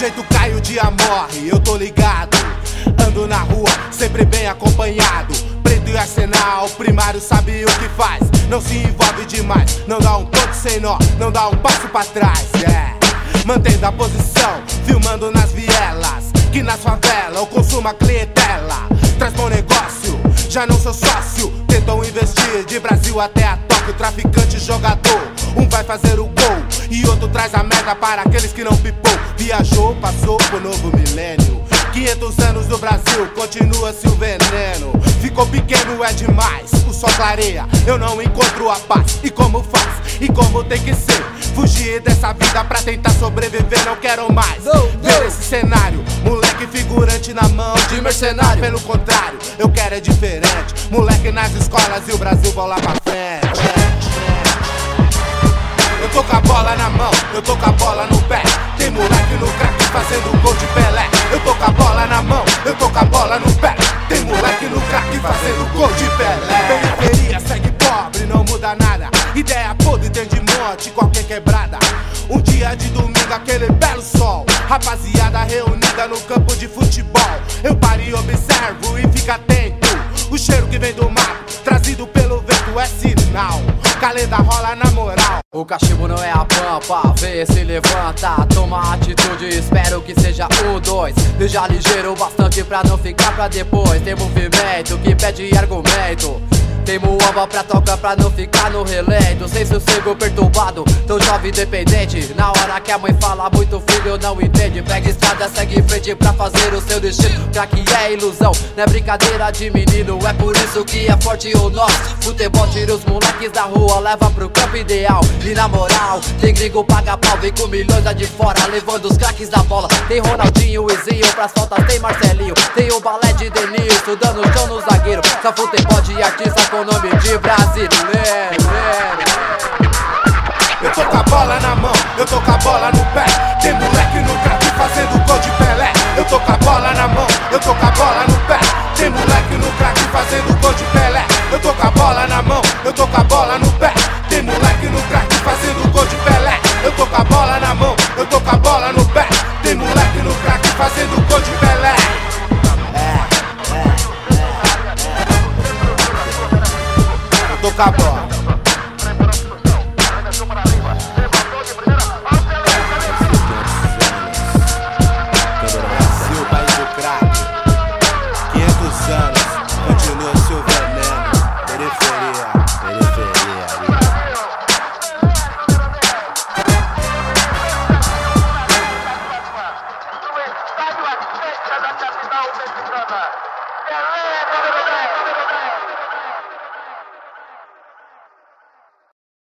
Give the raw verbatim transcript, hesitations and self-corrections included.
jeito cai, o dia morre, eu tô ligado. Ando na rua, sempre bem acompanhado. Preto e arsenal, primário sabe o que faz. Não se envolve demais, não dá um ponto sem nó, não dá um passo pra trás, é. Mantendo a posição, filmando nas vielas, que nas favelas eu consumo a clientela. Traz bom negócio, já não sou sócio. Tentam investir de Brasil até a Tóquio. Traficante, jogador, um vai fazer o gol e outro traz a merda para aqueles que não pipou. Viajou, passou pro novo milênio. Quinhentos anos no Brasil, continua-se o veneno. Ficou pequeno, é demais, o sol clareia. Eu não encontro a paz, e como faz, e como tem que ser. Fugir dessa vida pra tentar sobreviver, não quero mais ver esse cenário. Moleque figurante na mão de mercenário. Pelo contrário, eu quero é diferente. Moleque nas escolas e o Brasil vai lá pra frente. Eu tô com a bola na mão, eu tô com a bola no pé. Tem moleque no crack fazendo gol de Pelé. Eu tô com a bola na mão, eu tô com a bola no pé. Tem moleque no crack fazendo gol de Pelé. Periferia segue pobre, não muda nada. Ideia podre dentro de monte, qualquer quebrada. Um dia de domingo, aquele belo sol. Rapaziada reunida no campo de futebol. Eu paro e observo e fico atento. O cheiro que vem do mato, trazido pelo vento, é sinal. Calenda rola na moral. O cachimbo não é a pampa, vê se levanta. Toma atitude, espero que seja o dois. Seja ligeiro bastante pra não ficar pra depois. Tem movimento que pede argumento. Tem muamba pra tocar pra não ficar no relento. Sem sossego perturbado, tão jovem dependente. Na hora que a mãe fala muito, filho não entende. Pega estrada, segue em frente pra fazer o seu destino. Crack é ilusão, não é brincadeira de menino. É por isso que é forte o nosso futebol. Tira os moleques da rua, leva pro campo ideal. E na moral, tem gringo paga pau. Vem com milhões lá de fora, levando os craques da bola. Tem Ronaldinho, Izinho, pras faltas tem Marcelinho. Tem o balé de Denilson, dando chão no zagueiro. Só futebol de artista com nome de brasileiro. Eu tô com a bola na mão, eu tô com a bola no pé. Tem moleque no crack fazendo gol de Pelé. Eu tô com a bola na mão, eu tô com a bola no pé. Tem moleque no crack fazendo gol de Pelé. Eu tô com a bola na mão, eu tô com a bola no pé. Tem moleque no crack fazendo gol de Pelé. Eu tô com a bola na mão, eu tô com a bola no pé. Tem moleque no crack fazendo gol de Pelé. Eu tô com a bola. Brasil, país do crack. Quinhentos anos, continua seu veneno. Periferia, periferia. No estádio Azteca da capital mexicana. Pelé,